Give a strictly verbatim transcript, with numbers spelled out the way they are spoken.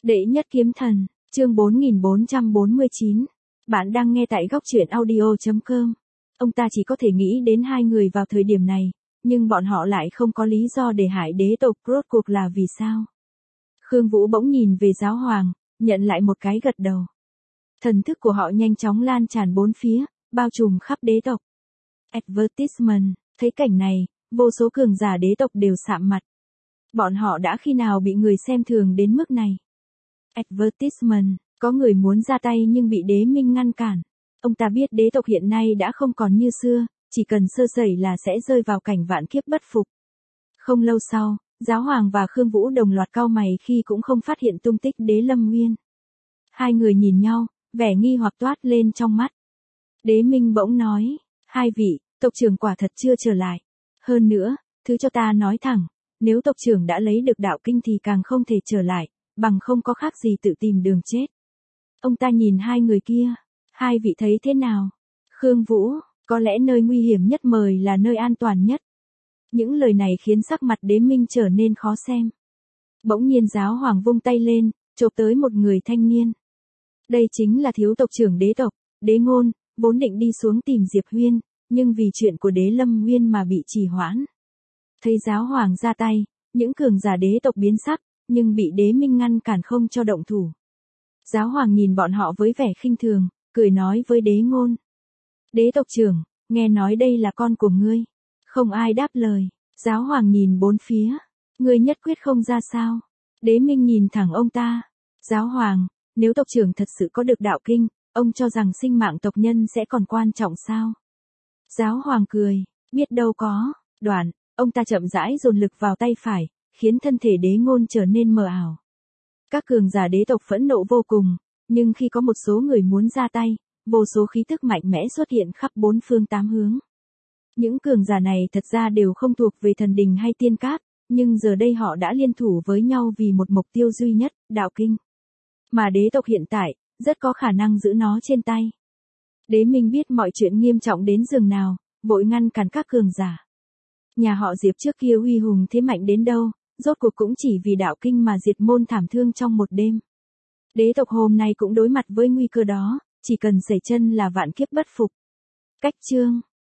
Đệ nhất kiếm thần, chương bốn nghìn bốn trăm bốn mươi chín. Bạn đang nghe tại góc truyện audio chấm com. Ông ta chỉ có thể nghĩ đến hai người vào thời điểm này, nhưng bọn họ lại không có lý do để hại đế tộc, rốt cuộc là vì sao? Khương Vũ bỗng nhìn về giáo hoàng, nhận lại một cái gật đầu. Thần thức của họ nhanh chóng lan tràn bốn phía, bao trùm khắp đế tộc. Advertisement, thấy cảnh này, vô số cường giả đế tộc đều sạm mặt. Bọn họ đã khi nào bị người xem thường đến mức này? Advertisement, có người muốn ra tay nhưng bị đế minh ngăn cản. Ông ta biết đế tộc hiện nay đã không còn như xưa, chỉ cần sơ sẩy là sẽ rơi vào cảnh vạn kiếp bất phục. Không lâu sau, giáo hoàng và Khương Vũ đồng loạt cau mày khi cũng không phát hiện tung tích đế Lâm Nguyên. Hai người nhìn nhau, vẻ nghi hoặc toát lên trong mắt. Đế minh bỗng nói, hai vị, tộc trưởng quả thật chưa trở lại. Hơn nữa, thứ cho ta nói thẳng, nếu tộc trưởng đã lấy được đạo kinh thì càng không thể trở lại, bằng không có khác gì tự tìm đường chết. Ông ta nhìn hai người kia, hai vị thấy thế nào? Khương Vũ, có lẽ nơi nguy hiểm nhất mời là nơi an toàn nhất. Những lời này khiến sắc mặt đế minh trở nên khó xem. Bỗng nhiên giáo hoàng vung tay lên, chộp tới một người thanh niên. Đây chính là thiếu tộc trưởng đế tộc, Đế Ngôn, vốn định đi xuống tìm Diệp Huyên, nhưng vì chuyện của đế Lâm Nguyên mà bị trì hoãn. Thấy giáo hoàng ra tay, những cường giả đế tộc biến sắc, nhưng bị đế minh ngăn cản không cho động thủ. Giáo hoàng nhìn bọn họ với vẻ khinh thường, cười nói với Đế Ngôn. Đế tộc trưởng, nghe nói đây là con của ngươi. Không ai đáp lời, giáo hoàng nhìn bốn phía. Ngươi nhất quyết không ra sao? Đế minh nhìn thẳng ông ta. Giáo hoàng, nếu tộc trưởng thật sự có được đạo kinh, ông cho rằng sinh mạng tộc nhân sẽ còn quan trọng sao? Giáo hoàng cười, biết đâu có. Đoạn, ông ta chậm rãi dồn lực vào tay phải, khiến thân thể Đế Ngôn trở nên mờ ảo. Các cường giả đế tộc phẫn nộ vô cùng, nhưng khi có một số người muốn ra tay, vô số khí tức mạnh mẽ xuất hiện khắp bốn phương tám hướng. Những cường giả này thật ra đều không thuộc về thần đình hay tiên cát, nhưng giờ đây họ đã liên thủ với nhau vì một mục tiêu duy nhất, đạo kinh. Mà đế tộc hiện tại, rất có khả năng giữ nó trên tay. Đế minh biết mọi chuyện nghiêm trọng đến giường nào, vội ngăn cản các cường giả. Nhà họ Diệp trước kia uy hùng thế mạnh đến đâu, rốt cuộc cũng chỉ vì đạo kinh mà diệt môn thảm thương trong một đêm. Đế tộc hôm nay cũng đối mặt với nguy cơ đó, chỉ cần sẩy chân là vạn kiếp bất phục. Cách chương